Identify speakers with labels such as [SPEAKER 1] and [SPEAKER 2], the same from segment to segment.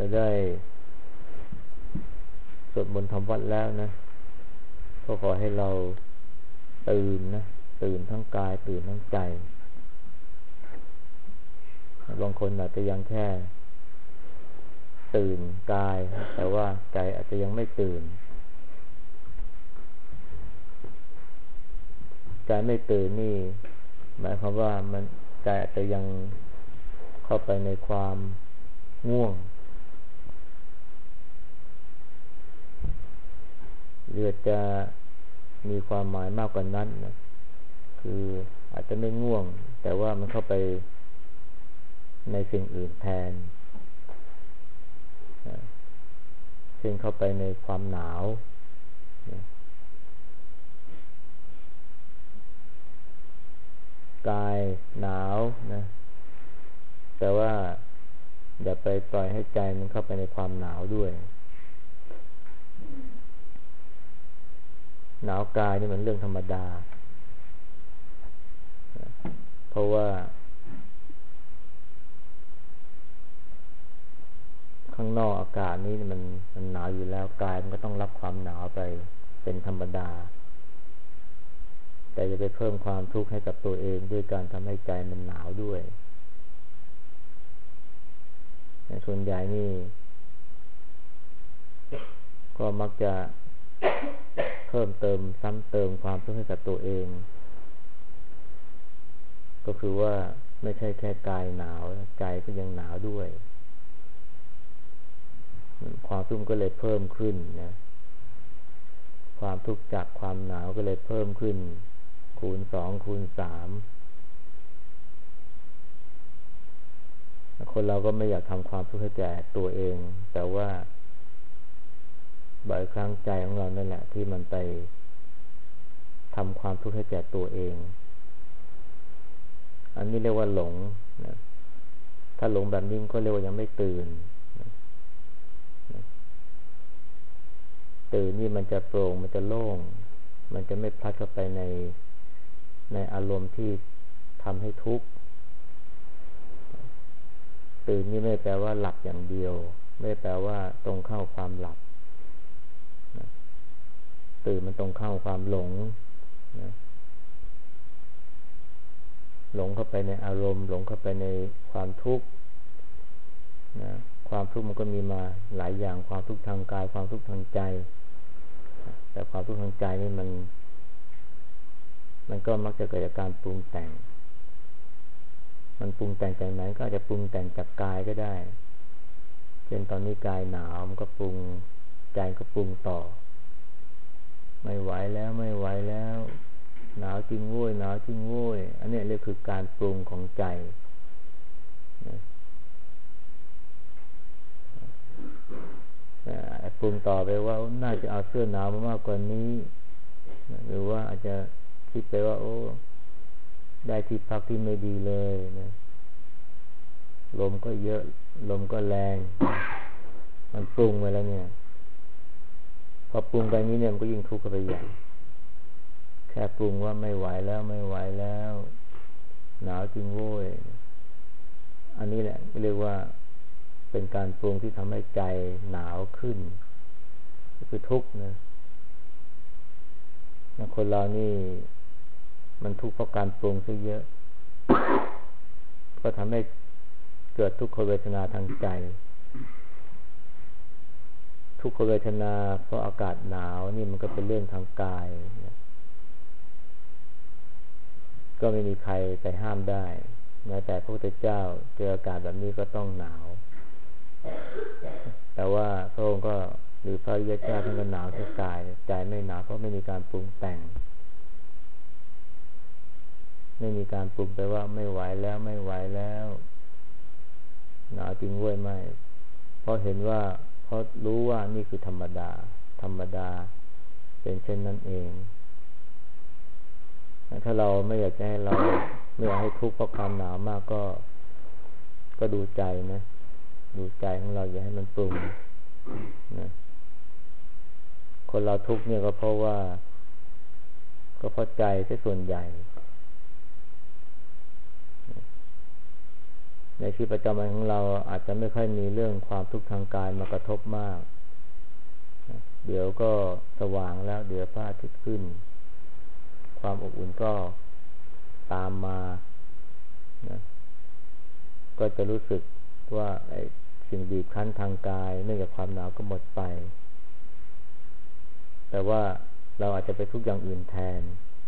[SPEAKER 1] ได้สวดมนต์ทำวัดแล้วนะก็ขอให้เราตื่นนะตื่นทั้งกายตื่นทั้งใจบางคนอาจจะยังแค่ตื่นกายแต่ว่าใจอาจจะยังไม่ตื่นใจไม่ตื่นนี่หมายความว่ามันใจอาจจะยังเข้าไปในความง่วงหรือจะมีความหมายมากกว่านั้นนะคืออาจจะไม่ง่วงแต่ว่ามันเข้าไปในสิ่งอื่นแทนเช่นเข้าไปในความหนาวกายหนาวนะแต่ว่าอย่าไปปล่อยให้ใจมันเข้าไปในความหนาวด้วยหนาวกายนี่มันเรื่องธรรมดาเพราะว่าข้างนอกอากาศนี้มันหนาวอยู่แล้วกายมันก็ต้องรับความหนาวไปเป็นธรรมดาแต่จะไปเพิ่มความทุกข์ให้กับตัวเองด้วยการทำให้ใจมันหนาวด้วยส่วนใหญ่นี่ก็มักจะเพิ่มเติมซ้ำเติมความทุกข์ให้กับตัวเองก็คือว่าไม่ใช่แค่กายหนาวใจก็ยังหนาวด้วยความทุกข์ก็เลยเพิ่มขึ้นนะความทุกข์จากความหนาวก็เลยเพิ่มขึ้นคูณ2คูณ3คนเราก็ไม่อยากทำความทุกข์ให้แก่ตัวเองแต่ว่าบ่อยครั้งใจของเรานั่นแหละที่มันไปทำความทุกข์ให้แก่ตัวเองอันนี้เรียกว่าหลงนะถ้าหลงแบบนี้ก็เรียกว่ายังไม่ตื่นตื่นนี่มันจะโปร่งมันจะโล่งมันจะไม่พลัดเข้าไปในอารมณ์ที่ทำให้ทุกข์ตื่นนี่ไม่แปลว่าหลับอย่างเดียวไม่แปลว่าตรงเข้าความหลับตื่นมันตรงเข้าความหลงหลงเข้าไปในอารมณ์หลงเข้าไปในความทุกข์ความทุกข์มันก็มีมาหลายอย่างความทุกข์ทางกายความทุกข์ทางใจแต่ความทุกข์ทางใจนี่มันก็มักจะเกิดจากการปรุงแต่งมันปรุงแต่งจากไหนก็อาจจะปรุงแต่งจากกายก็ได้เช่นตอนนี้กายหนาวมันก็ปรุงใจก็ปรุงต่อไม่ไหวแล้วไม่ไหวแล้วหนาวจริงโว้ยหนาวจริงโว้ยอันนี้เรียกคือการปรุงของใจปรุงต่อไปว่าน่าจะเอาเสื้อหนาวมากกว่านี้หรือว่าอาจจะคิดไปว่าโอ้ได้ที่พักที่ไม่ดีเลยนะลมก็เยอะลมก็แรงมันปรุงไปแล้วเนี่ยพอปรุงไปนี้เนี่ยมันก็ยิ่งทุกข์เข้าไปใหญ่แค่ปรุงว่าไม่ไหวแล้วไม่ไหวแล้วหนาวจริงโว้ยอันนี้แหละเรียกว่าเป็นการปรุงที่ทำให้ใจหนาวขึ้นคือทุกข์นะคนเรานี่มันทุกข์เพราะการปรุงซะเยอะก็ทำให้เกิดทุกขเวทนาทางใจทุกขเวทนาเพราะอากาศหนาวนี่มันก็เป็นเรื่องทางกายก็ไม่มีใครไปห้ามได้แม้แต่พระพุทธเจ้าเจออากาศแบบนี้ก็ต้องหนาวแต่ว่าพระองค์ก็หรือพระอริยเจ้าท่านก็หนาวที่กายใจไม่หนาวเพราะไม่มีการปรุงแต่งไม่มีการปรุงไปว่าไม่ไหวแล้วไม่ไหวแล้วหนาวจริงเว้ยไม่เพราะเห็นว่าเพราะรู้ว่านี่คือธรรมดาธรรมดาเป็นเช่นนั้นเองถ้าเราไม่อยากจะให้เราไม่อยากให้ทุกข์เพราะความหนาวมากก็ดูใจนะดูใจของเราอย่าให้มันปรุงนะคนเราทุกข์เนี่ยก็เพราะใจแค่ส่วนใหญ่ในชีวิตประจำวันของเราอาจจะไม่ค่อยมีเรื่องความทุกข์ทางกายมากระทบมากเดี๋ยวก็สว่างแล้วเดี๋ยวพระอาทิตย์ขึ้นความอบอุ่นก็ตามมานะก็จะรู้สึกว่าไอ้สิ่งบีบคั้นทางกายเนื่องจากความหนาวก็หมดไปแต่ว่าเราอาจจะไปทุกข์อย่างอื่นแทน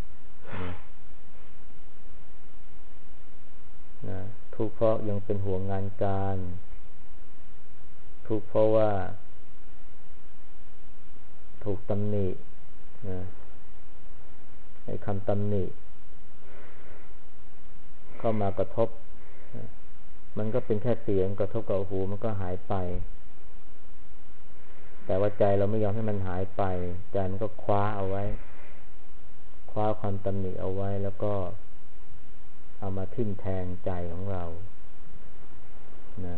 [SPEAKER 1] นะทุกข์เพราะยังเป็นห่วงงานการทุกข์เพราะว่าถูกตำหนินะไอ้คำตำหนิเข้ามากระทบนะมันก็เป็นแค่เสียงกระทบกับหูมันก็หายไปแต่ว่าใจเราไม่ยอมให้มันหายไปใจมันก็คว้าเอาไว้คว้าความตำหนิเอาไว้แล้วก็เอามาทิ่มแทงใจของเรานะ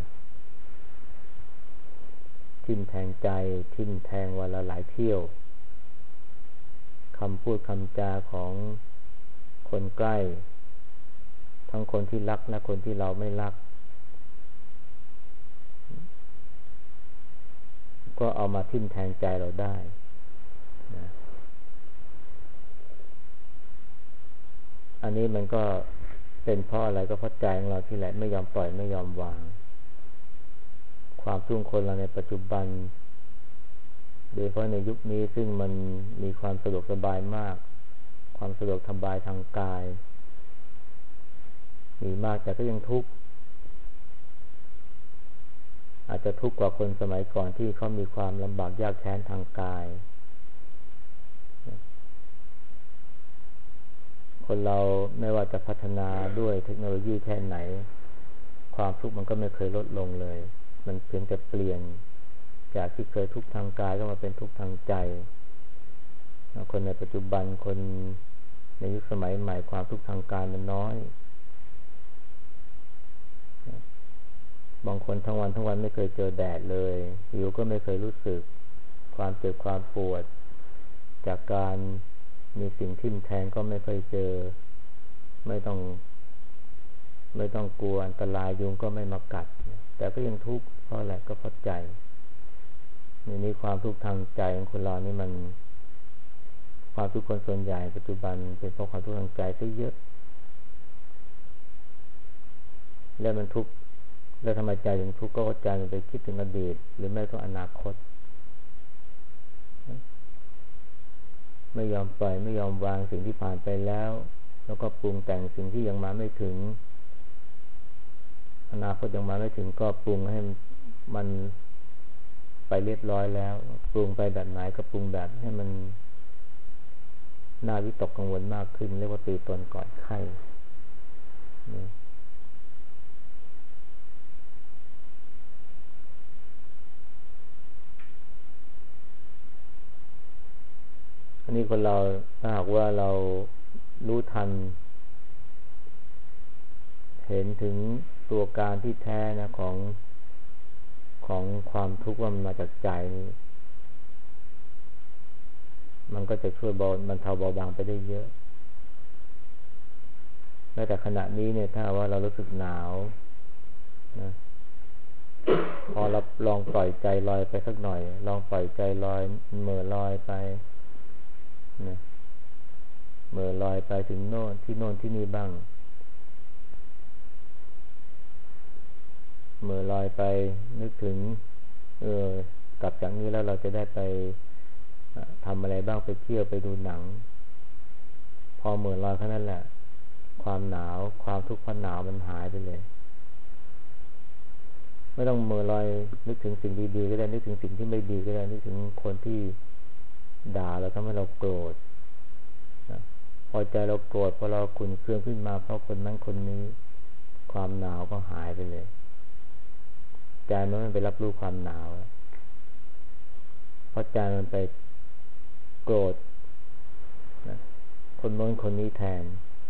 [SPEAKER 1] ทิ่มแทงใจทิ่มแทงวันละหลายเที่ยวคำพูดคำจาของคนใกล้ทั้งคนที่รักและคนที่เราไม่รักก็เอามาทิ่มแทงใจเราได้นะอันนี้มันก็เป็นเพราะอะไรก็เพราะใจของเราที่แหละไม่ยอมปล่อยไม่ยอมวางความทุกข์คนเราในปัจจุบันโดยเฉพาะในยุคนี้ซึ่งมันมีความสะดวกสบายมากความสะดวกสบายทางกายมีมากแต่ก็ยังทุกข์อาจจะทุกข์กว่าคนสมัยก่อนที่เขามีความลำบากยากแค้นทางกายคนเราไม่ว่าจะพัฒนาด้วยเทคโนโลยีแค่ไหนความทุกข์มันก็ไม่เคยลดลงเลยมันเพียงแต่เปลี่ยนจากที่เคยทุกข์ทางกายก็มาเป็นทุกข์ทางใจคนในปัจจุบันคนในยุคสมัยใหม่ความทุกข์ทางกายมันน้อยบางคนทั้งวันไม่เคยเจอแดดเลยหิวก็ไม่เคยรู้สึกความเจ็บความปวดจากการมีสิ่งทิ่มแทงก็ไม่เคยเจอไม่ต้องกลัวอันตรายยุงก็ไม่มากัดแต่ก็ยังทุกข์เพราะอะไรก็เพราะใจนี่ความทุกข์ทางใจของคนเรานี่มันความทุกข์คนส่วนใหญ่ปัจจุบันเป็นเพราะความทุกข์ทางใจซะเยอะแล้วมันทุกข์แล้วทำไมใจถึงทุกข์ก็ใจมันไปคิดถึงอดีตหรือแม้กระทั่งอนาคตไม่ยอมปล่อยไม่ยอมวางสิ่งที่ผ่านไปแล้วแล้วก็ปรุงแต่งสิ่งที่ยังมาไม่ถึงอนาคตยังมาไม่ถึงก็ปรุงให้มันไปเรียบร้อยแล้วปรุงไปแบบไหนก็ปรุงแบบให้มันน่าวิตกกังวลมากขึ้นเรียกว่าตีตนก่อนไข้อันนี้คนเราถ้าหากว่าเรารู้ทันเห็นถึงตัวการที่แท้นะของความทุกข์ว่ามันมาจากใจนี่มันก็จะช่วยบรรเทาเบาบางไปได้เยอะแม้แต่ขณะนี้เนี่ยถ้าว่าเรารู้สึกหนาวนะพอเราลองปล่อยใจลอยไปสักหน่อยลองปล่อยใจลอยเหม่อลอยไปนะเหม่อลอยไปถึงโน่นที่นี่บ้างเมื่อลอยไปนึกถึงกลับจากนี้แล้วเราจะได้ไปทำอะไรบ้างไปเที่ยวไปดูหนังพอเมื่อลอยแค่นั้นแหละความหนาวความทุกข์เพราะหนาวมันหายไปเลยไม่ต้องเมื่อลอยนึกถึงสิ่งดีๆก็ได้นึกถึงสิ่งที่ไม่ดีก็ได้นึกถึงคนที่ด่าเราทำให้เราโกรธพอใจเราโกรธพอเราขุ่นเคืองขึ้นมาเพราะคนนั้นคนนี้ความหนาวก็หายไปเลยใจมันไปรับรู้ความหนาวเพราะใจมันไปโกรธคนโน้นคนนี้แทน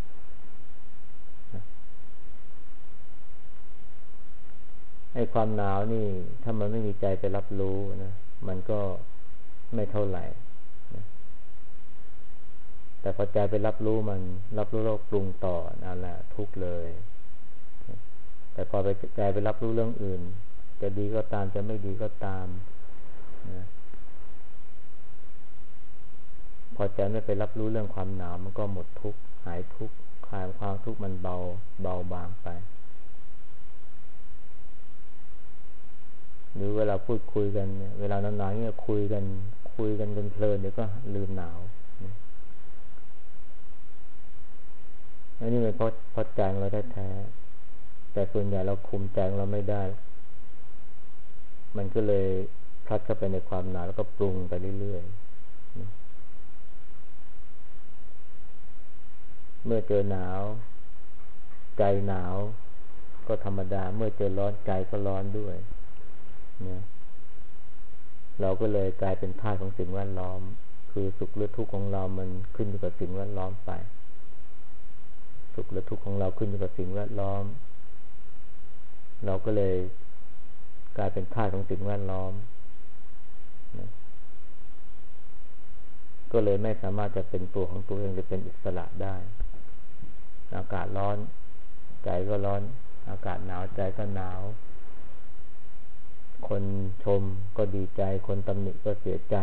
[SPEAKER 1] ไอ้ความหนาวนี่ถ้ามันไม่มีใจไปรับรู้นะมันก็ไม่เท่าไหร่นะแต่พอใจไปรับรู้มันรับรู้แล้วปรุงต่อนั่นแหละทุกข์เลยแต่พอไปใจไปรับรู้เรื่องอื่นจะดีก็ตามจะไม่ดีก็ตามนะพอใจไม่ไปรับรู้เรื่องความหนาวมันก็หมดทุกข์หายทุกข์คลายความทุกข์มันเบาบางไปหรือเวลาพูดคุยกันเนี่ยเวลานานๆเนี่ยคุยกันจนเพลินเดี๋ยวก็ลืมหนาวอันนี้เป็นเพราะใจของเราแท้ๆแต่ส่วนใหญ่เราคุมใจของเราไม่ได้มันก็เลยพลัดเข้าไปในความหนาวแล้วก็ปรุงไปเรื่อยๆเมื่อเจอหนาวใจหนาวก็ธรรมดาเมื่อเจอร้อนใจก็ร้อนด้วยนะเราก็เลยกลายเป็นทาสของสิ่งแวดล้อมคือสุขหรือทุกข์ของเรามันขึ้นอยู่กับสิ่งแวดล้อมไปสุขหรือทุกข์ของเราขึ้นอยู่กับสิ่งแวดล้อมเราก็เลยกลายเป็นทาสของสิ่งแวดล้อมนะก็เลยไม่สามารถจะเป็นตัวของตัวเองจะเป็นอิสระได้อากาศร้อนใจก็ร้อนอากาศหนาวใจก็หนาวคนชมก็ดีใจคนตำหนิก็เสียใจ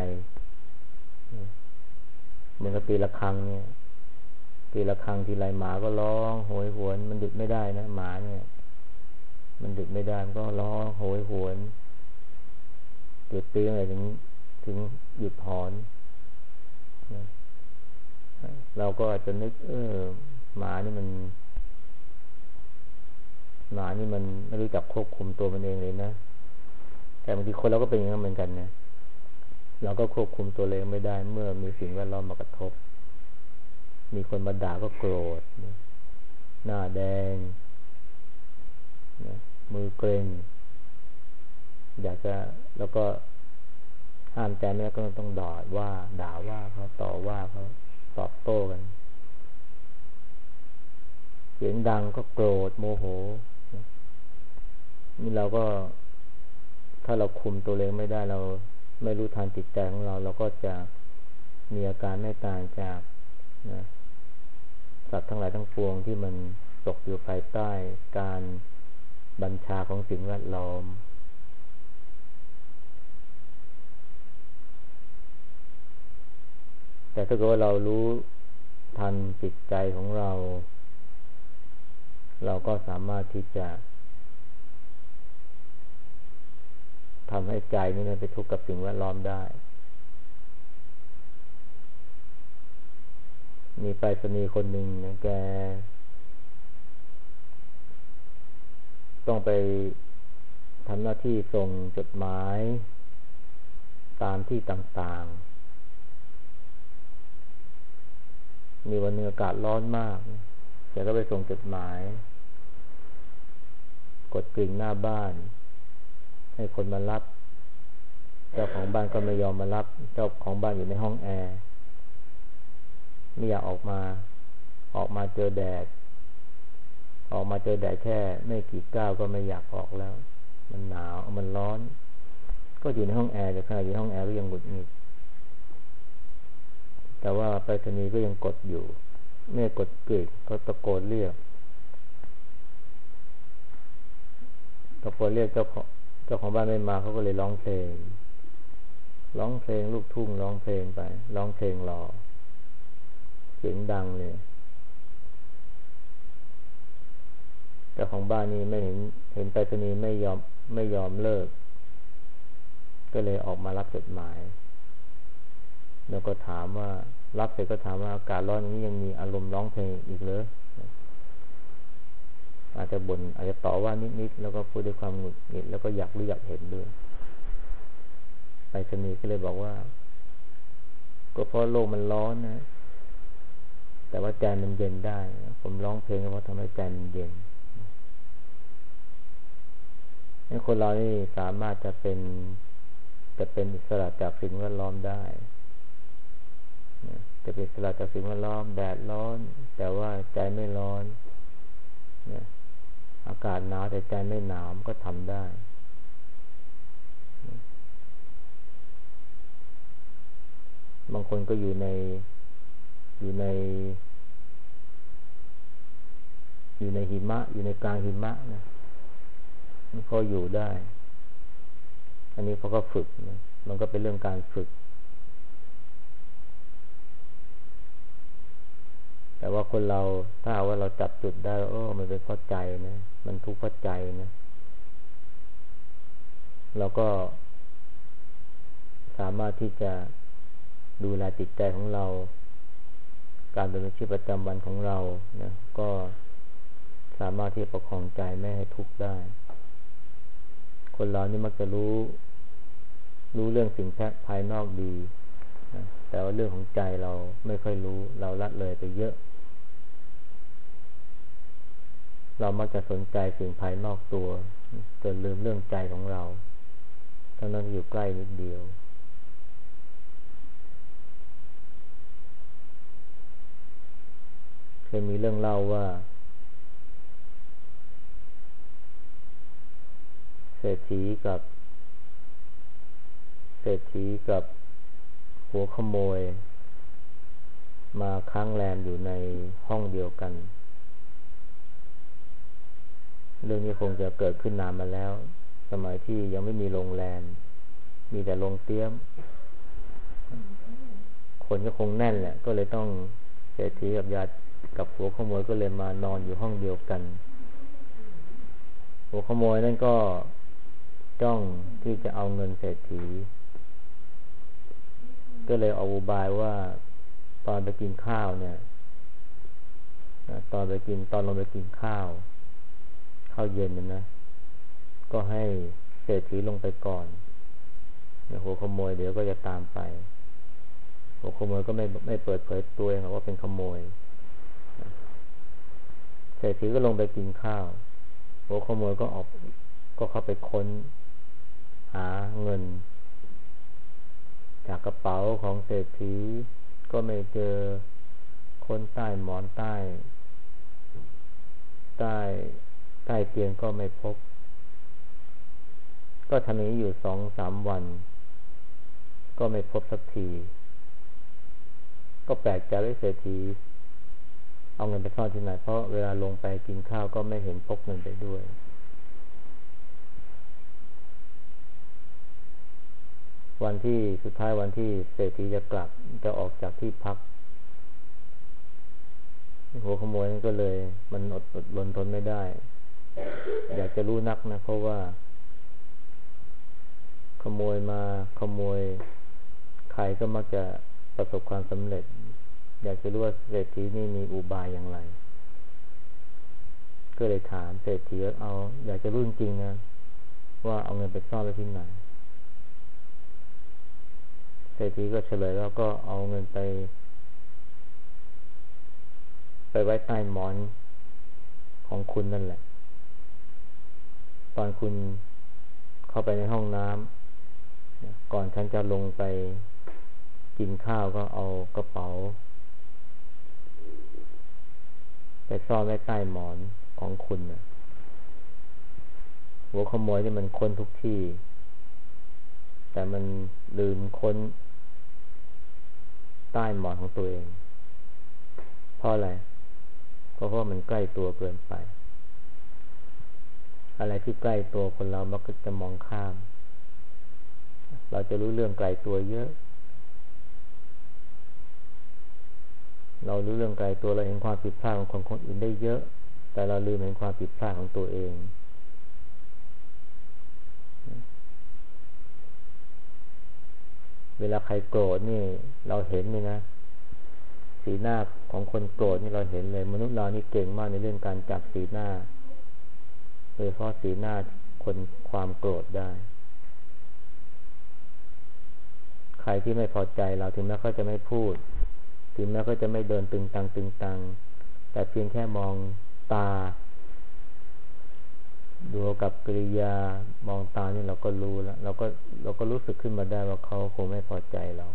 [SPEAKER 1] เหมือนกับตีละครังเนี่ยตีละครังทีไรหมาก็ร้องโหยหวนมันหยุดไม่ได้นะหมาเนี่ยมันหยุดไม่ได้มันก็ร้องโหยหวนหยุดตีอะไรถึงหยุดหอนเราก็อาจจะนึกหมานี่มันไม่รู้จักควบคุมตัวมันเองเลยนะแต่บางทีคนเราก็เป็นอย่างนั้นเหมือนกันนะเราก็ควบคุมตัวเองไม่ได้เมื่อมีสิ่งแวดล้อมมากระทบมีคนมาด่าก็โกรธหน้าแดงมือเกร็งอยากจะแล้วก็ห้ามใจไม่ได้ก็ต้องด่าว่าเขาต่อว่าเขาตอบโต้กันเสียงดังก็โกรธโมโหนี่เราก็ถ้าเราคุมตัวเองไม่ได้เราไม่รู้ทันจิตใจของเราเราก็จะมีอาการไม่ต่างจากสัตว์ทั้งหลายทั้งปวงที่มันตกอยู่ภายใต้การบัญชาของสิ่งแวดล้อมแต่ถ้าเกิดว่าเรารู้ทันจิตใจของเราเราก็สามารถที่จะทำให้ใจนี่มันไปทุกข์กับสิ่งแวดล้อมได้มีไปรษณีย์คนหนึ่งแกต้องไปทำหน้าที่ส่งจดหมายตามที่ต่างๆมีวันนึงอากาศร้อนมากแกก็ไปส่งจดหมายกดกริ่งหน้าบ้านให้คนมารับเจ้าของบ้านก็ไม่ยอมมารับเจ้าของบ้านอยู่ในห้องแอร์ไม่อยากออกมาเจอแดดแค่ไม่กี่ก้าวก็ไม่อยากออกแล้วมันหนาวมันร้อนก็อยู่ในห้องแอร์แต่ขณะอยู่ในห้องแอร์ก็ยังหงุดหงิดแต่ว่าไปรษณีย์ก็ยังกดอยู่ไม่กดกริ่งก็ตะโกนเรียกเจ้าของบ้านไม่มาเขาก็เลยร้องเพลงลูกทุ่งร้องเพลงไปร้องเพลงรอเสียงดังเลยเจ้าของบ้านนี่ไม่เห็นไปรษณีย์ไม่ยอมเลิกก็เลยออกมารับจดหมายแล้วก็ถามว่ารับเสร็จก็ถามว่าอากาศร้อนอย่างนี้ยังมีอารมณ์ร้องเพลงอีกเหรออาจจะบ่นอาจจะต่อว่านิดๆแล้วก็พูดด้วยความหงุดหงิดแล้วก็อยากรู้อยากเห็นด้วยไปรษณีย์ก็เลยบอกว่าก็เพราะโลกมันร้อนนะแต่ว่าใจมันเย็นได้ผมร้องเพลงเพราะทำให้ใจมันเย็นนี่คนเรานี่สามารถจะเป็นอิสระจากสิ่งแวดล้อมได้จะเป็นอิสระจากสิ่งแวดล้อมแดดร้อนแต่ว่าใจไม่ร้อนอากาศหนาวแต่ใจไม่หนาวก็ทำได้บางคนก็อยู่ในหิมะอยู่ในกลางหิมะนะเขาอยู่ได้ อันนี้เขาก็ฝึกนะมันก็เป็นเรื่องการฝึกแต่ว่าคนเราถ้าว่าเราจับจุดได้มันเป็นเพราะใจนะมันทุกข์เพราะใจนะเราก็สามารถที่จะดูแลจิตใจของเราการดำเนินชีวิตประจำวันของเรานะก็สามารถที่จะประคองใจไม่ให้ทุกข์ได้คนเรานี่มักจะรู้เรื่องสิ่งภายนอกดีนะแต่ว่าเรื่องของใจเราไม่ค่อยรู้เราละเลยไปเยอะเรามักจะสนใจสิ่งภายนอกตัวจนลืมเรื่องใจของเราทั้งนั้นอยู่ใกล้นิดเดียวเคยมีเรื่องเล่าว่าเศรษฐีกับหัวขโมยมาค้างแรมอยู่ในห้องเดียวกันเรื่องนี้คงจะเกิดขึ้นนานมาแล้วสมัยที่ยังไม่มีโรงแรมมีแต่โรงเตี้ยมคนก็คงแน่นแหละก็เลยต้องเศรษฐีกับหัวขโมยก็เลยมานอนอยู่ห้องเดียวกันหัวขโมยนั่นก็จ้องที่จะเอาเงินเศรษฐีก็เลยเอาอุบายว่าตอนไปกินข้าวเนี่ยตอนลงไปกินข้าวเย็นนะก็ให้เศรษฐีลงไปก่อนหัวขโมยเดี๋ยวก็จะตามไปหัวขโมยก็ไม่เปิดเผยตัวเองว่าเป็นขโมยเศรษฐีก็ลงไปกินข้าวหัวขโมยก็เข้าไปค้นหาเงินจากกระเป๋าของเศรษฐีก็ไม่เจอค้นใต้หมอนใต้เตียงก็ไม่พบก็ทำอย่างนี้อยู่ 2-3 วันก็ไม่พบสักทีก็แปลกใจว่าเศรษฐีเอาเงินไปซ่อนที่ไหนเพราะเวลาลงไปกินข้าวก็ไม่เห็นพกเงินไปด้วยวันที่สุดท้ายวันที่เศรษฐีจะออกจากที่พักหัวขโมยก็เลยมันอดรนทนไม่ได้อยากจะรู้นักนะเพราะว่าขโมยใครก็มักจะประสบความสำเร็จอยากจะรู้ว่าเศรษฐีนี่มีอุบายอย่างไรก็เลยถามเศรษฐีอยากจะรู้จริงๆนะว่าเอาเงินไปซ่อนไว้ที่ไหนเศรษฐีก็เฉลยแล้วก็เอาเงินไปไว้ใต้หมอนของคุณนั่นแหละตอนคุณเข้าไปในห้องน้ำก่อนฉันจะลงไปกินข้าวก็เอากระเป๋าไปซ่อนไว้ใต้หมอนของคุณนะหัวขโมยนี่มันค้นทุกที่แต่มันลืมค้นใต้หมอนของตัวเองเพราะอะไรเพราะมันใกล้ตัวเกินไปอะไรที่ใกล้ตัวคนเรามักจะมองข้ามเราจะรู้เรื่องไกลตัวเยอะเรารู้เรื่องไกลตัวเราเห็นความผิดพลาดของคนอื่นได้เยอะแต่เราลืมเห็นความผิดพลาดของตัวเองเวลาใครโกรธนี่เราเห็นเลยนะสีหน้าของคนโกรธนี่เราเห็นเลยมนุษย์เรานี่เก่งมากในเรื่องการจับสีหน้าโดยเฉพาะสีหน้าคนความโกรธได้ใครที่ไม่พอใจเราถึงแม้เขาจะไม่พูดถึงแม้เขาจะไม่เดินตึงตังแต่เพียงแค่มองตาดูกับกริยามองตานี่เราก็รู้แล้วเราก็รู้สึกขึ้นมาได้ว่าเขาคงไม่พอใจเรา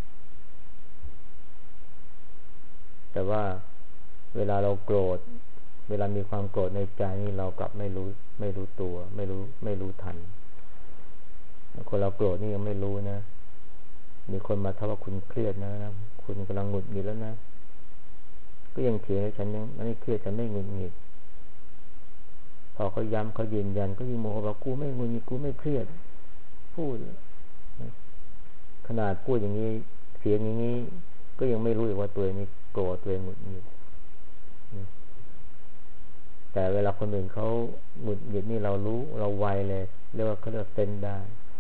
[SPEAKER 1] แต่ว่าเวลาเราโกรธเวลามีความโกรธในใจนี่เรากลับไม่รู้ตัวไม่รู้ทันคนเราโกรธนี่ยังไม่รู้นะมีคนมาทักว่าคุณเครียดนะคุณกำลังหงุดหงิดแล้วนะก็ยังเถียงฉันยังไม่เครียดฉันไม่หงุดหงิดพอเขาย้ำเขายืนยันก็ยิ่งโมโหว่ากูไม่งุนงิดกูไม่เครียดพูดขนาดพูดอย่างนี้เสียงอย่างนี้ก็ยังไม่รู้อีกว่าตัวเองนี่โกรธตัวเองหงุดหงิดแต่เวลาคนอื่นเขาหงุดหงิดนี่เรารู้เราไวเลยเรียกว่าเขาเรียกเซนได้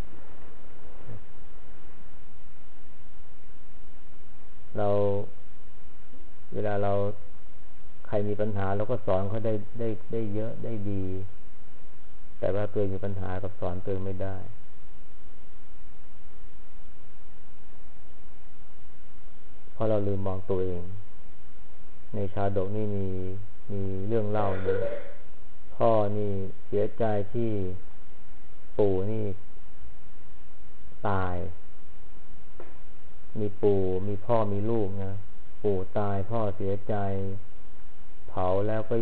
[SPEAKER 1] เราเวลาเราใครมีปัญหาเราก็สอนเขาได้เยอะได้ดีแต่ว่าตัวเองมีปัญหากับสอนตัวเองไม่ได้เพราะเราลืมมองตัวเองในชาดกนี่มีเรื่องเล่าเลยพ่อนี่เสียใจที่ปู่นี่ตายมีปู่มีพ่อมีลูกนะปู่ตายพ่อเสียใจเผาแล้วก็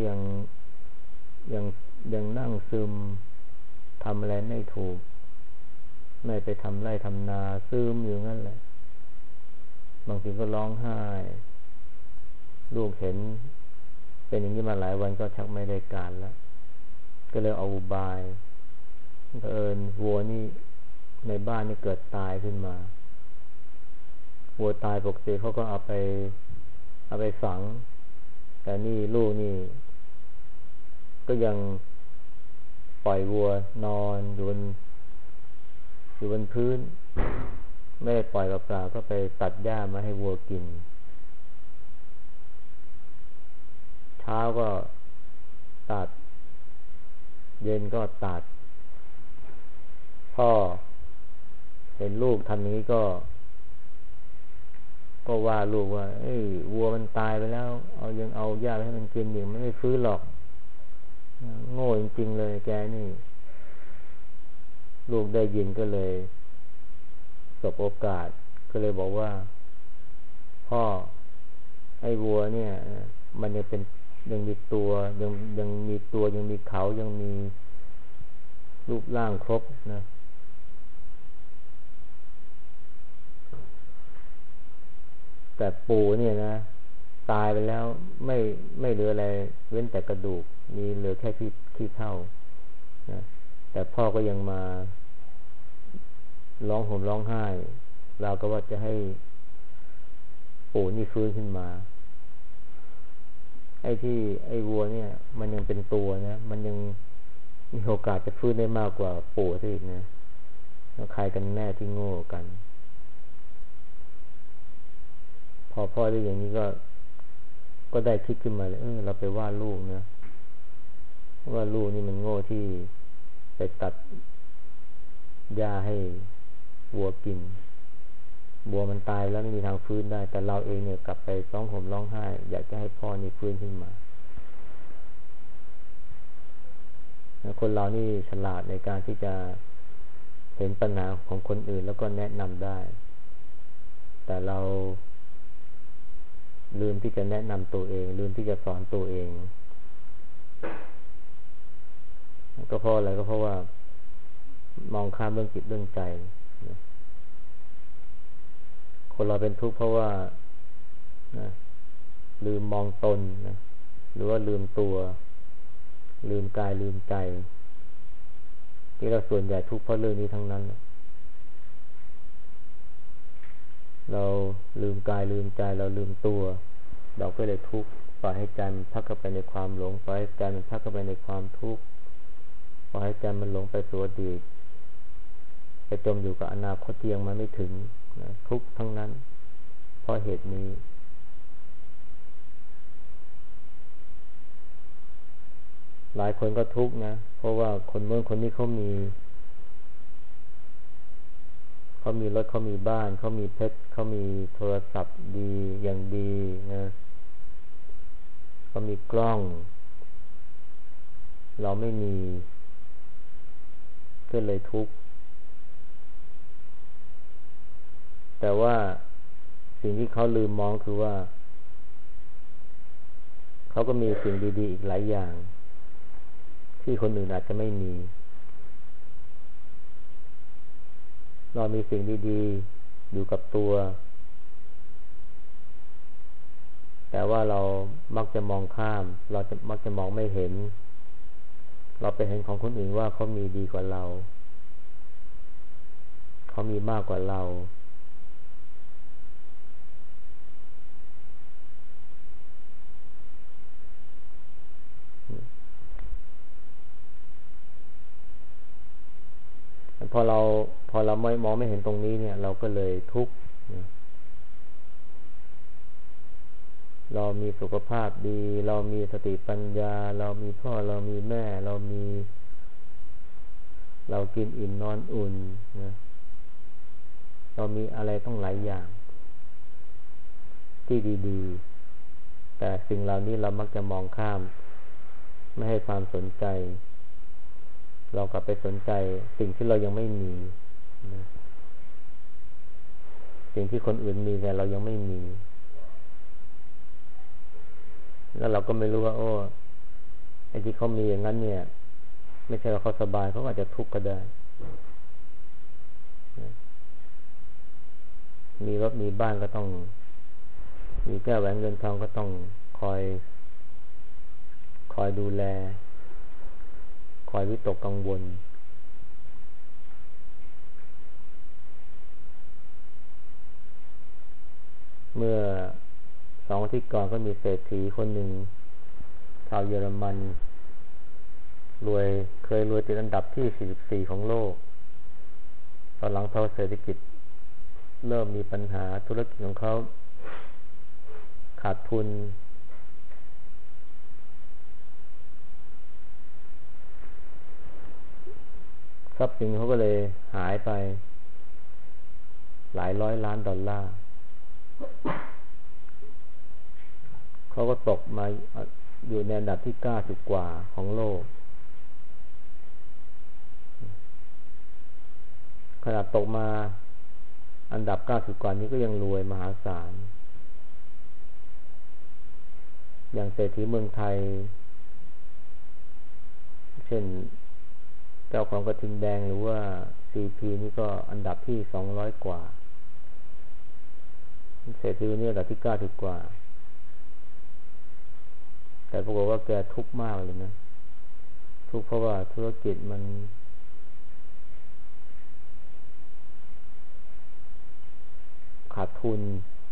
[SPEAKER 1] ยังนั่งซึมทำอะไรไม่ถูกไม่ไปทำไร่ทำนาซึมอยู่งั้นแหละบางทีก็ร้องไห้ลูกเห็นเป็นอย่างนี้มาหลายวันก็ชักไม่ได้การแล้วก็เลยเอาอุบายวัวนี่ในบ้านนี่เกิดตายขึ้นมาวัวตายปกติเขาก็เอาไปฝังแต่นี่ลูกนี่ก็ยังปล่อยวัวนอนอยู่บนพื้นไม่ได้ปล่อยเปล่าๆก็ไปตัดหญ้ามาให้วัวกินเช้าก็ตัดเย็นก็ตัดพ่อเห็นลูกทำอย่างนี้ก็ว่าลูกว่าวัวมันตายไปแล้วยังเอาหญ้าให้มันกินอยู่มันไม่ฟื้นหรอกโง่จริงๆเลยแกนี่ลูกได้ยินก็เลยสบโอกาสก็เลยบอกว่าพ่อไอ้วัวเนี่ยมันยังมีตัวยังมีตัวยังมีเขายังมีรูปร่างครบนะแต่ปู่เนี่ยนะตายไปแล้วไม่เหลืออะไรเว้นแต่กระดูกมีเหลือแค่ขี้เถ้านะแต่พ่อก็ยังมาร้องห่มร้องไห้เราก็ว่าจะให้ปู่นี่ฟื้นขึ้นมาไอ้วัวเนี่ยมันยังเป็นตัวนะมันยังมีโอกาสจะฟื้นได้มากกว่าปู่ซะอีกนะแล้วใครกันแน่ที่โง่กันพอพ่อได้อย่างนี้ก็ได้คิดขึ้นมาเลยเราไปว่าลูกนะว่าลูกนี่มันโง่ที่ไปตัดหญ้าให้วัวกินวัวมันตายแล้วไม่มีทางฟื้นได้แต่เราเองเนี่ยกลับไปร้องห่มร้องไห้อยากจะให้พ่อนี่ฟื้นขึ้นมาคนเรานี่ฉลาดในการที่จะเห็นปัญหาของคนอื่นแล้วก็แนะนำได้แต่เราลืมที่จะแนะนำตัวเองลืมที่จะสอนตัวเองก็เพราะอะไรก็เพราะว่ามองข้ามเรื่องจิตเรื่องใจคนเราเป็นทุกข์เพราะว่านะลืมมองตนนะหรือว่าลืมตัวลืมกายลืมใจที่เราส่วนใหญ่ทุกข์เพราะเรื่องนี้ทั้งนั้นเราลืมกายลืมใจเราลืมตัวเราก็เลยทุกข์ปล่อยให้ใจมันพักเข้าไปในความหลงปล่อยให้ใจมันพักเข้าไปในความทุกข์ปล่อยให้ใจมันหลงไปสู่อดีตไปจมอยู่กับอนาคตที่ยังมาไม่ถึงทุกข์ทั้งนั้นเพราะเหตุนี้หลายคนก็ทุกข์นะเพราะว่าคนเมื่อคนนี้เขามีรถเขามีบ้านเขามีเพชรเขามีโทรศัพท์ดีอย่างดีนะเขามีกล้องเราไม่มีก็เลยทุกข์แต่ว่าสิ่งที่เขาลืมมองคือว่าเขาก็มีสิ่งดีๆอีกหลายอย่างที่คนอื่นอาจจะไม่มีเรามีสิ่งดีๆอยู่กับตัวแต่ว่าเรามักจะมองข้ามเราจะมักจะมองไม่เห็นเราไปเห็นของคนอื่นว่าเขามีดีกว่าเราเขามีมากกว่าเราพอเราไม่มองไม่เห็นตรงนี้เนี่ยเราก็เลยทุกข์เรามีสุขภาพดีเรามีสติปัญญาเรามีพ่อเรามีแม่เรากินอิ่มนอนอุ่นนะเรามีอะไรต้องหลายอย่างที่ดีๆแต่สิ่งเหล่านี้เรามักจะมองข้ามไม่ให้ความสนใจเรากลับไปสนใจสิ่งที่เรายังไม่มีนะสิ่งที่คนอื่นมีแต่เรายังไม่มีแล้วเราก็ไม่รู้ว่าไอ้ที่เขามีอย่างนั้นเนี่ยไม่ใช่ว่าเขาสบายเขาอาจจะทุกข์ก็ได้มีรถมีบ้านก็ต้องมีแก้วแหวนเงินทองก็ต้องคอยดูแลคอยวิตกกังวลเมื่อ2 อาทิตย์ก่อนก็มีเศรษฐีคนหนึ่งชาวเยอรมันเคยรวยติดอันดับที่44ของโลกตอนหลังพอเศรษฐกิจเริ่มมีปัญหาธุรกิจของเขาขาดทุนทรัพย์สินเขาก็เลยหายไปหลายร้อยล้านดอลลาร์เขาก็ตกมาอยู่ในอันดับที่90กว่าของโลกขนาดตกมาอันดับ90กว่านี้ก็ยังรวยมหาศาลอย่างเศรษฐีเมืองไทยเช่นเจ้าของกระทิงแดงหรือว่า CP นี่ก็อันดับที่200กว่าเศรษฐีนี่อันดับที่90กว่าแต่ปรากฏว่าแกทุกข์มากเลยนะทุกข์เพราะว่าธุรกิจมันขาดทุน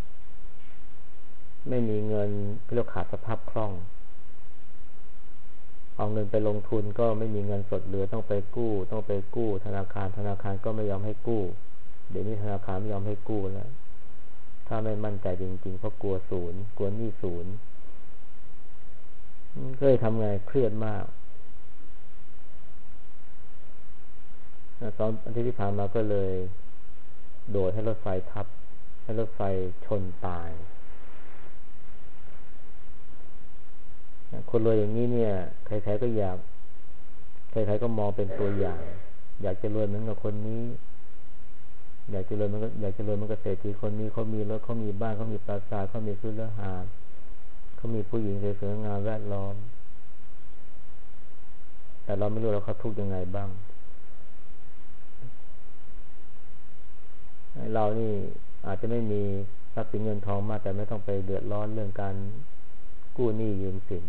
[SPEAKER 1] ไม่มีเงินเรียกขาดสภาพคล่องเอาเงินไปลงทุนก็ไม่มีเงินสดเหลือต้องไปกู้ธนาคารก็ไม่ยอมให้กู้เดี๋ยวนี้ธนาคารไม่ยอมให้กู้แล้วถ้าไม่มั่นใจจริงๆเพราะกลัวหนี้ศูนย์ก็เลยทำไงเครียดมาก2 อาทิตย์ที่ผ่านมาก็เลยโดดให้รถไฟทับให้รถไฟชนตายคนรวยอย่างนี้เนี่ยใครๆก็ใครๆก็มองเป็นตัวอย่างอยากจะรวยเหมือนกับคนนี้อยากจะรวยเหมือนกับเศรษฐีคนนี้เขามีรถเขามีบ้านเขามีปราสาทเขามีพื้นและหาดเขามีผู้หญิงสวยๆงามแวดล้อมแต่เราไม่รู้เราเขาทุกข์ยังไงบ้างเรานี่อาจจะไม่มีทรัพย์สินเงินทองมากแต่ไม่ต้องไปเดือดร้อนเรื่องการกู้หนี้ยืมสิน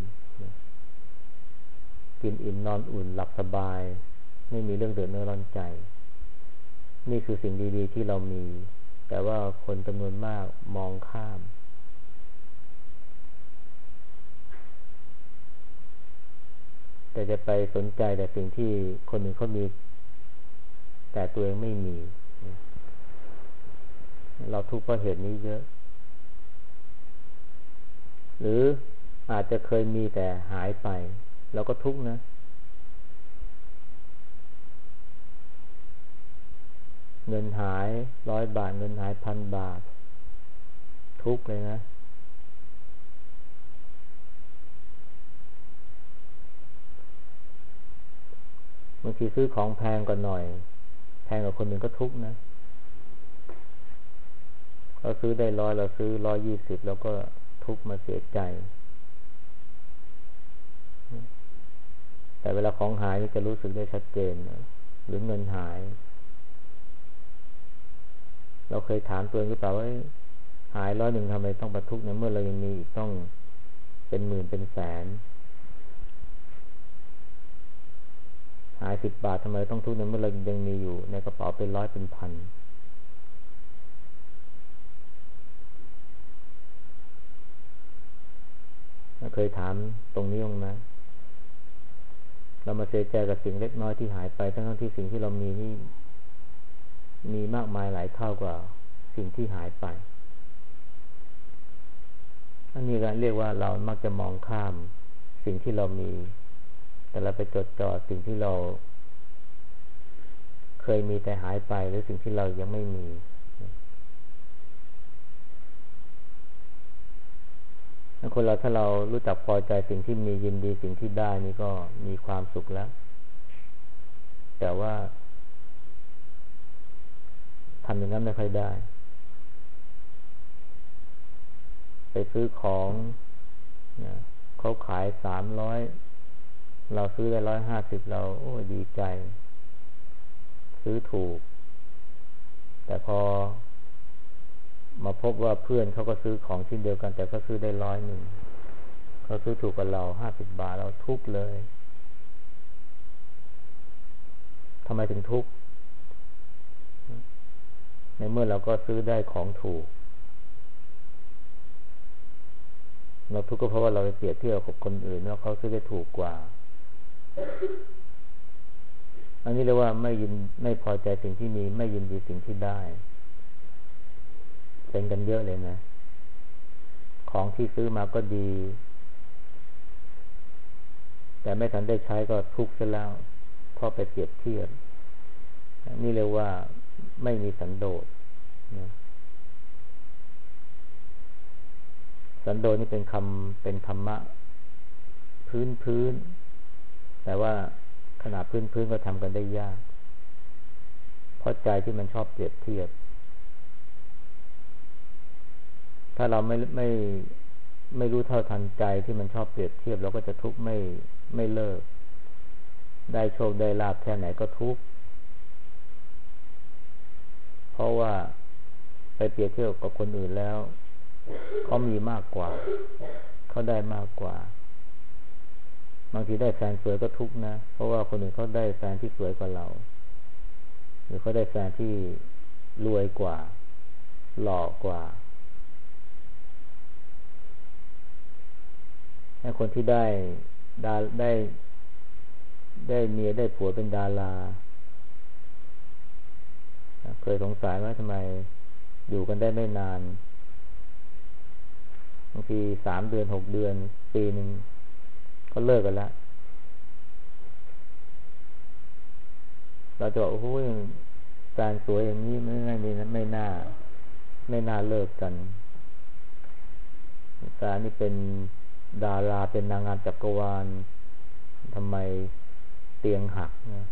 [SPEAKER 1] กินอิ่มนอนอุ่นหลับสบายไม่มีเรื่องเดือดร้อนใจนี่คือสิ่งดีๆที่เรามีแต่ว่าคนจำนวนมากมองข้ามแต่จะไปสนใจแต่สิ่งที่คนอื่นเขามีแต่ตัวเองไม่มีเราทุกข์เพราะเหตุนี้เยอะหรืออาจจะเคยมีแต่หายไปเราก็ทุกข์นะเงินหาย100 บาทเงินหาย1,000 บาททุกข์เลยนะบางทีซื้อของแพงกว่าหน่อยแพงกว่าคนอื่นก็ทุกข์นะเราซื้อได้100เราซื้อ120แล้วก็ทุกข์มาเสียใจแต่เวลาของหายนี่จะรู้สึกได้ชัดเจนหรือเงินหายเราเคยถามตัวเองหรือเปล่าว่าหาย100ทำไมต้องประทุกข์เนี่ยเมื่อเรายังมีอีกต้องเป็นหมื่นเป็นแสนหาย10 บาททำไมต้องทุกข์ในเมื่อเรายังมีอยู่ในกระเป๋าเป็นร้อยเป็นพันเคยถามตรงนี้บ้างไหมเรามาเสียใจกับสิ่งเล็กน้อยที่หายไปทั้งที่สิ่งที่เรามีนี่มีมากมายหลายเท่ากว่าสิ่งที่หายไปอันนี้ก็เรียกว่าเรามักจะมองข้ามสิ่งที่เรามีแต่เราไปจดจ่อสิ่งที่เราเคยมีแต่หายไปหรือสิ่งที่เรายังไม่มีคนเราถ้าเรารู้จักพอใจสิ่งที่มียินดีสิ่งที่ได้นี่ก็มีความสุขแล้วแต่ว่าทำอย่างนั้นไม่ค่อยได้ไปซื้อของนะเขาขาย300เราซื้อได้150เราโอ้ดีใจซื้อถูกแต่พอมาพบว่าเพื่อนเขาก็ซื้อของชิ้นเดียวกันแต่เขาซื้อได้100เขาซื้อถูกกว่าเรา50 บาทเราทุกข์เลยทำไมถึงทุกข์ในเมื่อเราก็ซื้อได้ของถูกเราทุกข์ก็เพราะว่าเราไปเปรียบเทียบกับคนอื่นว่าเขาซื้อได้ถูกกว่าอันนี้เรียกว่าไม่พอใจสิ่งที่มีไม่ยินดีสิ่งที่ได้เป็นกันเยอะเลยนะของที่ซื้อมาก็ดีแต่ไม่ทันได้ใช้ก็ทุกข์ซะแล้วเพราะไปเปรียบเทียบนี่เรียกว่าไม่มีสันโดษนะสันโดษนี่เป็นธรรมะพื้นแต่ว่าขนาดพื้นก็ทำกันได้ยากเพราะใจที่มันชอบเปรียบเทียบถ้าเราไม่รู้เท่าทันใจที่มันชอบเปรียบเทียบเราก็จะทุกข์ไม่เลิกได้โชคได้ลาภแค่ไหนก็ทุกข์เพราะว่าไปเปรียบเทียบกับคนอื่นแล้วเขามีมากกว่าเขาได้มากกว่าบางทีได้แฟนสวยก็ทุกข์นะเพราะว่าคนอื่นเขาได้แฟนที่สวยกว่าเราหรือเขาได้แฟนที่รวยกว่าหล่อกว่าให้คนที่ได้เมียได้ผัวเป็นดาราเคยสงสัยว่าทำไมอยู่กันได้ไม่นานบางที3 เดือน6 เดือนปีนึงก็เลิกกันแล้วเราจะบอกโอ้โหแฟนสวยอย่างนี้ไม่น่าเลิกกันแฟนนี่เป็นดาราเป็นนางงามจักรวาลทำไมเตียงหักนะ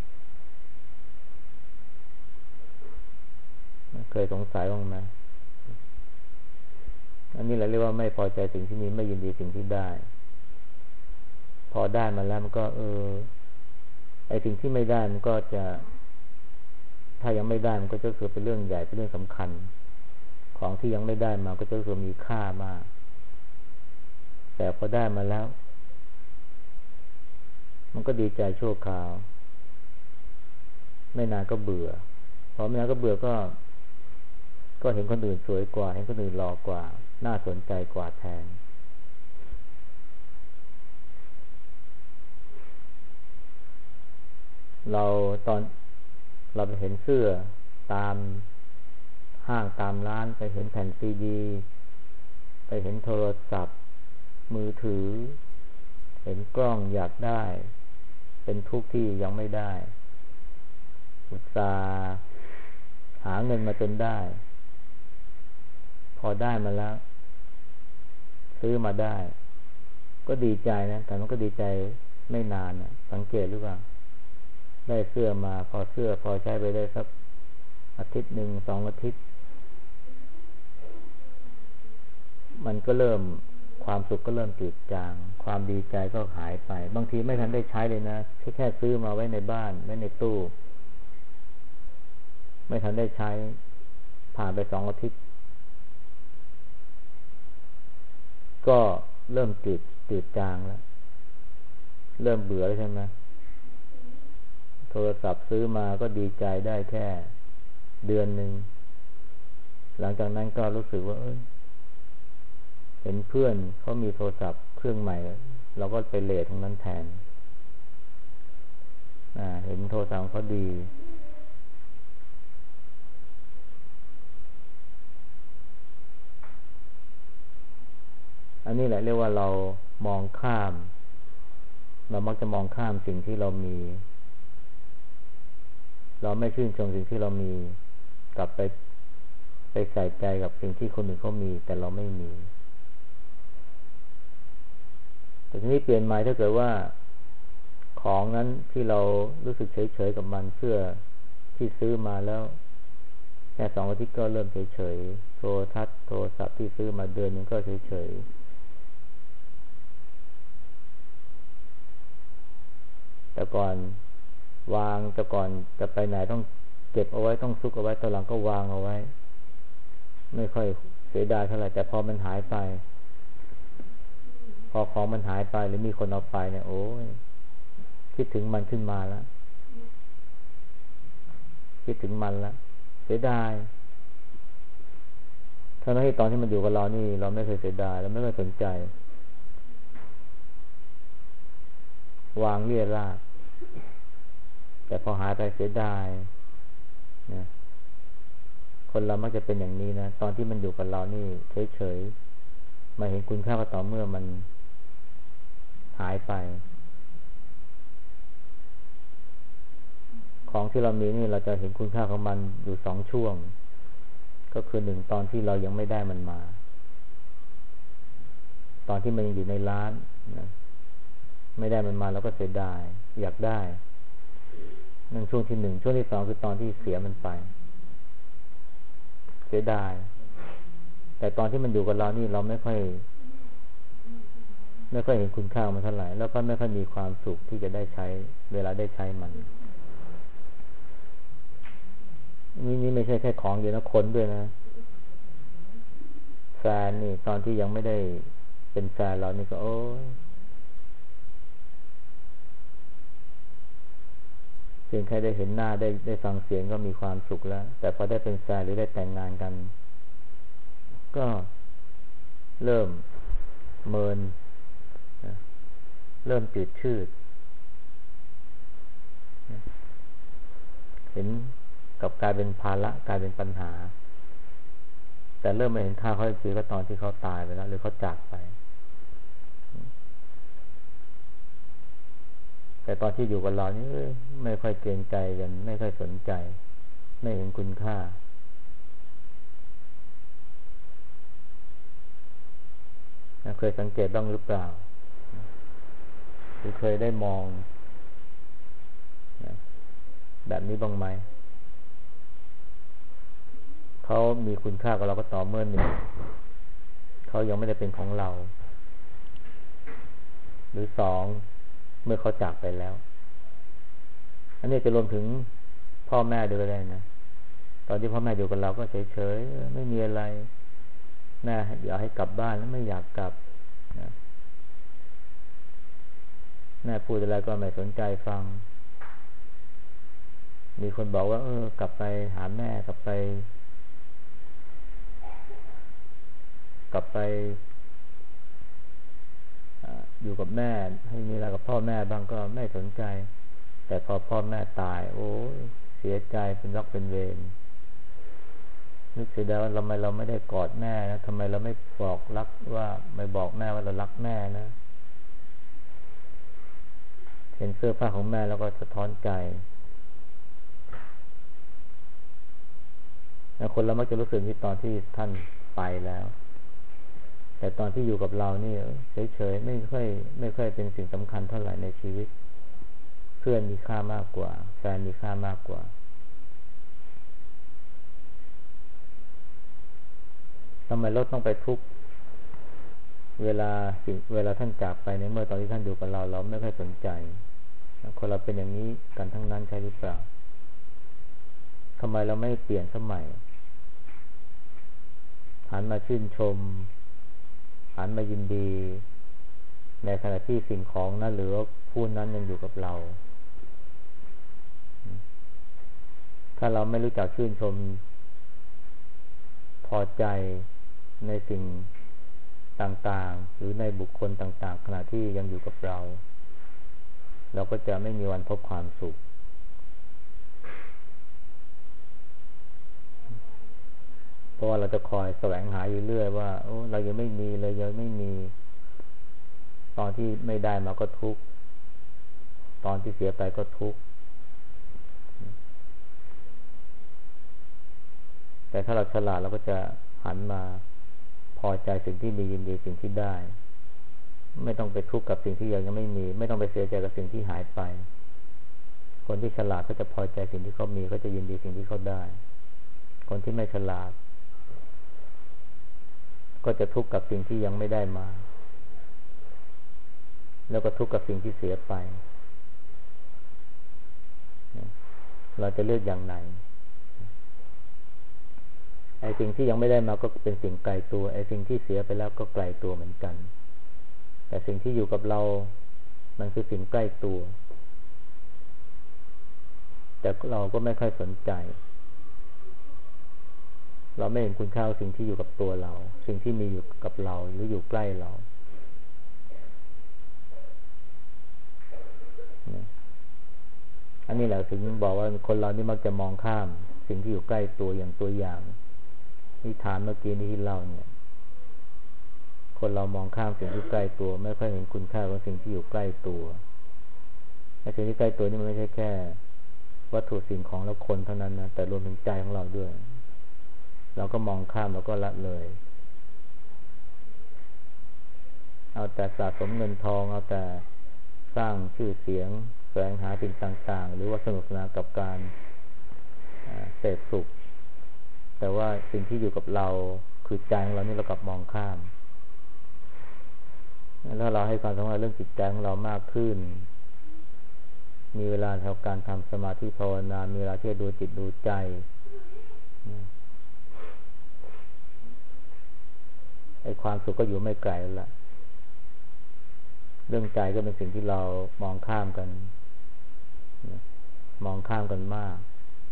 [SPEAKER 1] เคยสงสัยบ้างไหมอันนี้แหละเรียกว่าไม่พอใจสิ่งที่มีไม่ยินดีสิ่งที่ได้พอได้มาแล้วมันก็ไอ้สิ่งที่ไม่ได้มันก็จะถ้ายังไม่ได้มันก็จะเกิดเป็นเรื่องใหญ่เป็นเรื่องสำคัญของที่ยังไม่ได้มาก็จะเกิดมีค่ามากแต่พอได้มาแล้วมันก็ดีใจชั่วคราวไม่นานก็เบื่อพอไม่นานก็เบื่อก็เห็นคนอื่นสวยกว่าเห็นคนอื่นหล่อกว่าน่าสนใจกว่าแทนเราไปเห็นเสื้อตามห้างตามร้านไปเห็นแผ่นซีดีไปเห็นโทรศัพท์มือถือเห็นกล้องอยากได้เป็นทุกข์ที่ยังไม่ได้อุตส่าห์หาเงินมาจนได้พอได้มาแล้วซื้อมาได้ก็ดีใจนะแต่มันก็ดีใจไม่นานนะสังเกตหรือเปล่าได้เสื้อมาพอใช้ไปได้สักอาทิตย์1 2 อาทิตย์มันก็เริ่มความสุขก็เริ่มจืดจางความดีใจก็หายไปบางทีไม่ทันได้ใช้เลยนะแค่ซื้อมาไว้ในบ้านไว้ในตู้ไม่ทันได้ใช้ผ่านไป2 อาทิตย์ก็เริ่มจืดจางแล้วเริ่มเบื่อแล้วใช่ไหมโทรศัพท์ซื้อมาก็ดีใจได้แค่เดือนหนึ่งหลังจากนั้นก็รู้สึกว่าเห็นเพื่อนเขามีโทรศัพท์เครื่องใหม่เราก็ไปเลทตรงนั้นแทนเห็นโทรศัพท์เขาดีอันนี้แหละเรียกว่าเรามองข้ามเรามักจะมองข้ามสิ่งที่เรามีเราไม่ชื่นชมสิ่งที่เรามีกลับไปใส่ใจกับสิ่งที่คนอื่นเขามีแต่เราไม่มีแต่ทีนี้เปลี่ยนใหม่ถ้าเกิดว่าของนั้นที่เรารู้สึกเฉยๆกับมันเสื้อที่ซื้อมาแล้วแค่2 อาทิตย์ก็เริ่มเฉยๆโทรทัศน์โทรศัพท์ที่ซื้อมาเดือนนึงก็เฉยๆแต่ก่อนวางแต่ก่อนจะไปไหนต้องเก็บเอาไว้ต้องซุกเอาไว้ตอนหลังก็วางเอาไว้ไม่ค่อยเสียดายเท่าไหร่แต่พอมันหายไปพอของมันหายไปหรือมีคนเอาไปเนี่ยโอ้ยคิดถึงมันขึ้นมาแล้วคิดถึงมันแล้วเสียดายทั้งที่ตอนที่มันอยู่กับเรานี่เราไม่เคยเสียดายเราไม่เคยสนใจวางเรี่ยราดแต่พอหายไปเสียดายนะคนเรามักจะเป็นอย่างนี้นะตอนที่มันอยู่กับเรานี่เฉยๆมาเห็นคุณค่าก็ต่อเมื่อมันหายไปของที่เรามีนี่เราจะเห็นคุณค่าของมันอยู่2 ช่วงก็คือ1ตอนที่เรายังไม่ได้มันมาตอนที่มันยังอยู่ในร้านนะไม่ได้มันมาเราก็เสียดายอยากได้นั่นช่วงที่1ช่วงที่2คือตอนที่เสียมันไปเสียดายแต่ตอนที่มันอยู่กับเรานี่เราไม่ค่อยเห็นคุณค่ามันเท่าไหร่แล้วก็ไม่ค่อยมีความสุขที่จะได้ใช้เวลาได้ใช้มันนี่ไม่ใช่แค่ของเดียวนะคนด้วยนะแฟนนี่ตอนที่ยังไม่ได้เป็นแฟนเรานี่ก็โอ้ยเพียงแค่ได้เห็นหน้าได้ฟังเสียงก็มีความสุขแล้วแต่พอได้เป็นแฟนหรือได้แต่งงานกันก็เริ่มเมินเริ่มจืดชืดเห็นกับกลายเป็นภาระกลายเป็นปัญหาแต่เริ่มมาเห็นค่าเขาอีกทีก็ตอนที่เขาตายไปแล้วหรือเขาจากไปแต่ตอนที่อยู่กับเรานี่ไม่ค่อยเกรงใจกันไม่ค่อยสนใจไม่เห็นคุณค่าเคยสังเกตบ้างหรือเปล่าหรือเคยได้มองแบบนี้บ้างไหมเขามีคุณค่ากับเราก็ต่อเมื่อเขายังไม่ได้เป็นของเราหรือ2เมื่อเขาจากไปแล้วอันนี้จะรวมถึงพ่อแม่ด้วยก็ได้นะตอนที่พ่อแม่อยู่กับเราก็เฉยๆไม่มีอะไรแม่อยากให้กลับบ้านแล้วไม่อยากกลับนะแม่พูดอะไรก็ไม่สนใจฟังมีคนบอกว่ากลับไปหาแม่กลับไปอยู่กับแม่ให้มีอะไรกับพ่อแม่บ้างก็ไม่สนใจแต่พอพ่อแม่ตายโอ้ยเสียใจเป็นรักเป็นเวรนึกเสียดายว่าทำไมเราไม่ได้กอดแม่นะทำไมเราไม่บอกรักว่าไม่บอกแม่ว่าเรารักแม่นะเห็นเสื้อผ้าของแม่แล้วก็สะท้อนใจแล้วคนเรามักจะรู้สึกที่ตอนที่ท่านไปแล้วแต่ตอนที่อยู่กับเรานี่เฉยๆไม่ค่อยเป็นสิ่งสำคัญเท่าไหร่ในชีวิตเพื่อนมีค่ามากกว่าแฟนมีค่ามากกว่าทำไมเราต้องไปทุกข์เวลาท่านจากไปในเมื่อตอนที่ท่านอยู่กับเราไม่ค่อยสนใจคนเราเป็นอย่างนี้กันทั้งนั้นใช่หรือเปล่าทำไมเราไม่เปลี่ยนสมัยหันมาชื่นชมหันมายินดีในขณะที่สิ่งของนั้นหรือผู้นั้นยังอยู่กับเราถ้าเราไม่รู้จักชื่นชมพอใจในสิ่งต่างๆหรือในบุคคลต่างๆขณะที่ยังอยู่กับเราก็จะไม่มีวันพบความสุขเพราะว่าเราจะคอยแสวงหาอยู่เรื่อยว่าโอ้เรายังไม่มีเลยยังไม่มีตอนที่ไม่ได้มาก็ทุกข์ตอนที่เสียไปก็ทุกข์แต่ถ้าเราฉลาดเราก็จะหันมาพอใจสิ่งที่มียินดีสิ่งที่ได้ไม่ต้องไปทุกข์กับสิ่งที่ยังไม่มีไม่ต้องไปเสียใจกับสิ่งที่หายไปคนที่ฉลาดก็จะพอใจสิ่งที่เขามีก็จะยินดีสิ่งที่เขาได้คนที่ไม่ฉลาดก็จะทุกข์กับสิ่งที่ยังไม่ได้มาแล้วก็ทุกข์กับสิ่งที่เสียไปเราจะเลือกอย่างไหนไอ้สิ่งที่ยังไม่ได้มาก็เป็นสิ่งไกลตัวไอ้สิ่งที่เสียไปแล้วก็ไกลตัวเหมือนกันแต่สิ่งที่อยู่กับเรามันคือสิ่งใกล้ตัวแต่เราก็ไม่ค่อยสนใจเราไม่เห็นคุณค่าสิ่งที่อยู่กับตัวเราสิ่งที่มีอยู่กับเราหรืออยู่ใกล้เราอันนี้แหละถึงบอกว่าคนเรานี่มักจะมองข้ามสิ่งที่อยู่ใกล้ตัวอย่างตัวอย่างนิทานเมื่อกี้นี้ที่เล่าเนี่ยคนเรามองข้ามสิ่งที่ใกล้ตัวไม่ค่อยเห็นคุณค่าของสิ่งที่อยู่ใกล้ตัวและสิ่งที่ใกล้ตัวนี่มันไม่ใช่แค่วัตถุสิ่งของและคนเท่านั้นนะแต่รวมถึงใจของเราด้วยเราก็มองข้ามแล้วก็ละเลยเอาแต่สะสมเงินทองเอาแต่สร้างชื่อเสียงแสวงหาสิ่งต่างๆหรือว่าสนุกสนานกับการเสพสุขแต่ว่าสิ่งที่อยู่กับเราคือใจของเรานี่เรากลับมองข้ามแล้วเราให้ความสำคัญเรื่องจิตใจของเรามากขึ้นมีเวลาทำการทำสมาธิภาวนามีเวลาที่จะดูจิตดูใจไอ้ความสุขก็อยู่ไม่ไกลแล้วล่ะเรื่องใจก็เป็นสิ่งที่เรามองข้ามกันมองข้ามกันมาก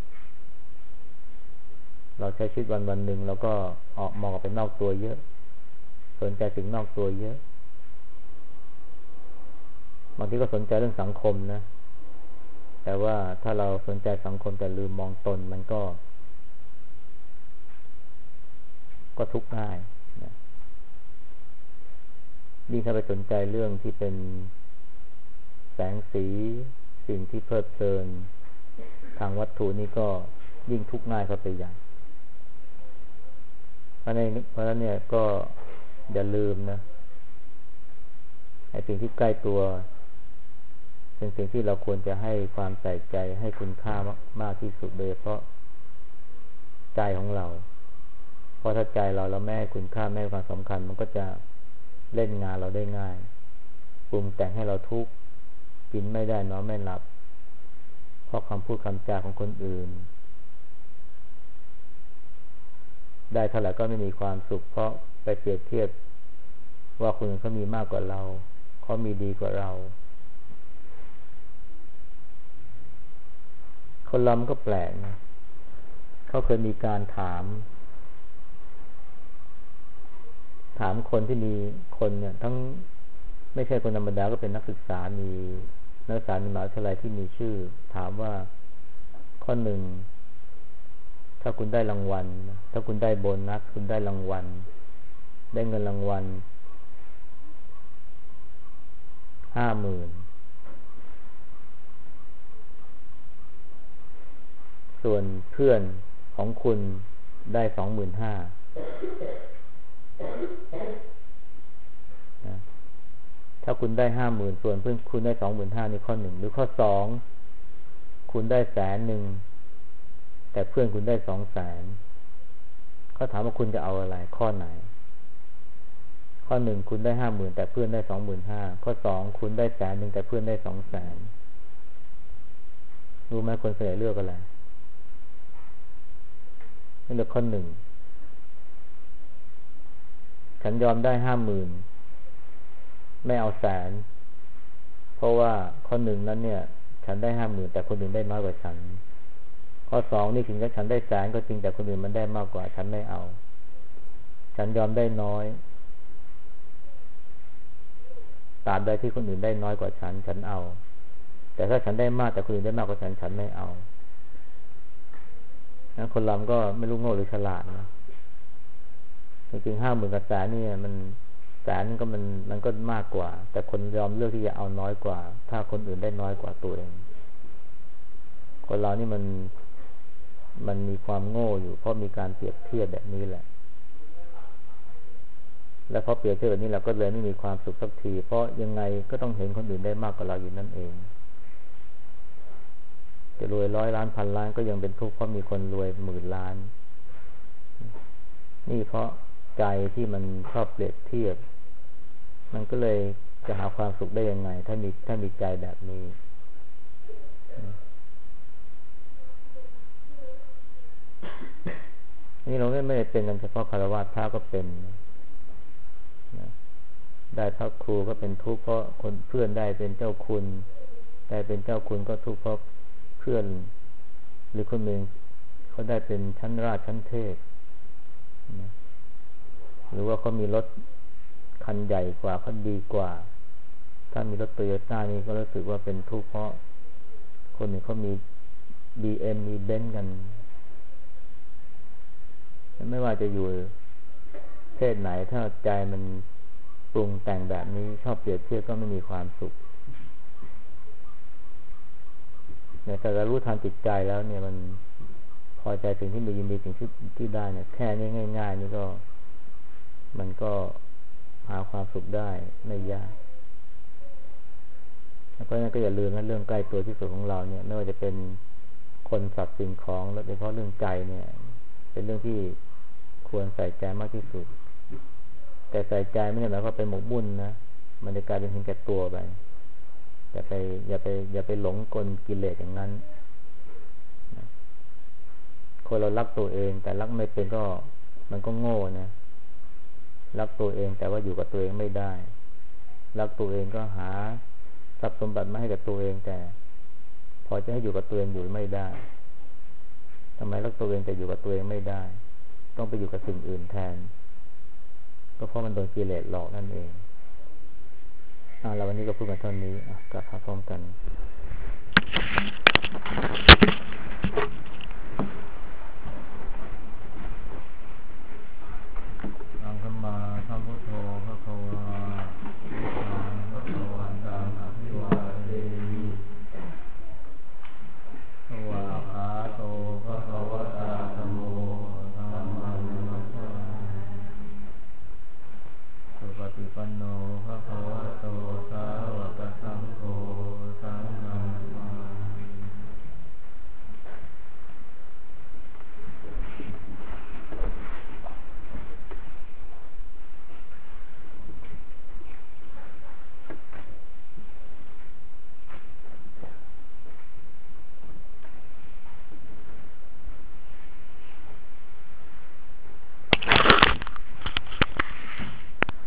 [SPEAKER 1] เราใช้ชีวิตวันๆหนึ่งแล้วก็ออกมองออกไปนอกตัวเยอะสนใจสิ่งนอกตัวเยอะบางทีก็สนใจเรื่องสังคมนะแต่ว่าถ้าเราสนใจสังคมแต่ลืมมองตนมันก็ทุกข์ง่ายนะยิ่งถ้าไปสนใจเรื่องที่เป็นแสงสีสิ่งที่เพลิดเพลินทางวัตถุนี่ก็ยิ่งทุกข์ง่ายเข้าไปใหญ่เพราะฉะนั้นเนี่ยก็อย่าลืมนะไอ้สิ่งที่ใกล้ตัวเป็นสิ่งที่เราควรจะให้ความใส่ใจให้คุณค่ามากที่สุดโดยเฉพาะใจของเราเพราะถ้าใจเราไม่ให้คุณค่าไม่ให้ความสำคัญมันก็จะเล่นงานเราได้ง่ายปรุงแต่งให้เราทุกข์กินไม่ได้นอนไม่หลับเพราะคำพูดคำจาของคนอื่นได้เท่าไหร่ก็ไม่มีความสุขเพราะไปเปรียบเทียบว่าคนอื่นเขามีมากกว่าเราเขามีดีกว่าเราคนเรามันก็แปลกนะเขาเคยมีการถามคนที่มีคนเนี่ยทั้งไม่ใช่คนธรรมดาก็เป็นนักศึกษามีนักศึกษาในมหาวิทยาลัยที่มีชื่อถามว่าข้อหนึ่งถ้าคุณได้รางวัลถ้าคุณได้โบนัสคุณได้รางวัลได้เงินรางวัล 50,000 ส่วนเพื่อนของคุณได้ 25,000 ถ้าคุณได้ 50,000 ส่วนเพื่อนคุณได้ 25,000 นี่ข้อ1หรือข้อ2คุณได้100,000แต่เพื่อนคุณได้ 200,000เขาถามว่าคุณจะเอาอะไรข้อไหนข้อ1คุณได้ 50,000 แต่เพื่อนได้ 25,000 ข้อ2คุณได้100,000แต่เพื่อนได้ 200,000 รู้ไหมคนส่วนใหญ่เลือกอะไรเลือกข้อ1ฉันยอมได้ 50,000 ไม่เอา100,000เพราะว่าข้อ1นั้นเนี่ยฉันได้ 50,000แต่คนอื่นได้น้อยกว่าฉันข้อสองนี่ถึงจะฉันได้แสนก็จริงแต่คนอื่นมันได้มากกว่าฉันไม่เอาฉันยอมได้น้อยตราบใดที่คนอื่นได้น้อยกว่าฉันเอาแต่ถ้าฉันได้มากแต่คนอื่นได้มากกว่าฉันไม่เอานะคนเราก็ไม่รู้โง่หรือฉลาดนะจริงๆ50,000กับแสนนี่มันแสนก็มันก็มากกว่าแต่คนยอมเลือกที่จะเอาน้อยกว่าถ้าคนอื่นได้น้อยกว่าตัวเองคนเรานี่มันมีความโง่อยู่เพราะมีการเปรียบเทียบแบบนี้แหละและเพราะเปรียบเทียบแบบนี้เราก็เลยไม่มีความสุขสักทีเพราะยังไงก็ต้องเห็นคนอื่นได้มากกว่าเราอยู่นั่นเองจะรวย100 ล้านพันล้านก็ยังเป็นทุกข์เพราะมีคนรวย10,000 ล้านนี่เพราะใจที่มันชอบเปรียบเทียบมันก็เลยจะหาความสุขได้ยังไงถ้ามีใจแบบนี้นี่เราไม่ได้เป็นกันเฉพาะคฤหัสถ์พระก็เป็นได้พระครูก็เป็นทุกข์เพราะคนเพื่อนได้เป็นเจ้าคุณได้เป็นเจ้าคุณก็ทุกข์เพราะเพื่อนหรือคนหนึ่งเขาได้เป็นชั้นราชชั้นเทพหรือว่าเขามีรถคันใหญ่กว่าเขาดีกว่าถ้ามีรถโตโยต้านี่ก็รู้สึกว่าเป็นทุกข์เพราะคนหนึ่งเขามี BM มีเบนซ์กันไม่ว่าจะอยู่เพศไหนถ้าใจมันปรุงแต่งแบบนี้ชอบเปรียบเทียบก็ไม่มีความสุขแต่เรารู้ทางจิตใจแล้วเนี่ยมันพอใจถึงที่มียินดีถึงที่ได้เนี่ยแค่นี้ง่ายๆนี่ก็มันก็หาความสุขได้ไม่ยากเพราะฉะนั้นก็อย่าลืมนะเรื่องใกล้ตัวที่สุดของเราเนี่ยไม่ว่าจะเป็นคนสัตว์สิ่งของและโดยเฉพาะเรื่องใจเนี่ยเป็นเรื่องที่ควรใส่ใจมากที่สุดแต่ใส่ใจไม่ใช่หมายความเป็นหมกมุ่นนะมันจะกลายเป็นเห็นแก่ตัวไปอย่าไปหลงกลกิเลสอย่างนั้นคนเรารักตัวเองแต่รักไม่เป็นก็มันก็โง่นะรักตัวเองแต่ว่าอยู่กับตัวเองไม่ได้รักตัวเองก็หาทรัพย์สมบัติมาให้กับตัวเองแต่พอจะให้อยู่กับตัวเองอยู่ไม่ได้ทำไมรักตัวเองแต่อยู่กับตัวเองไม่ได้ต้องไปอยู่กับสิ่งอื่นแทนก็เพราะมันโดนกิเลสหลอกนั่นเองเราวันนี้ก็พูดกันเท่านี้กลับมาพร้อมกัน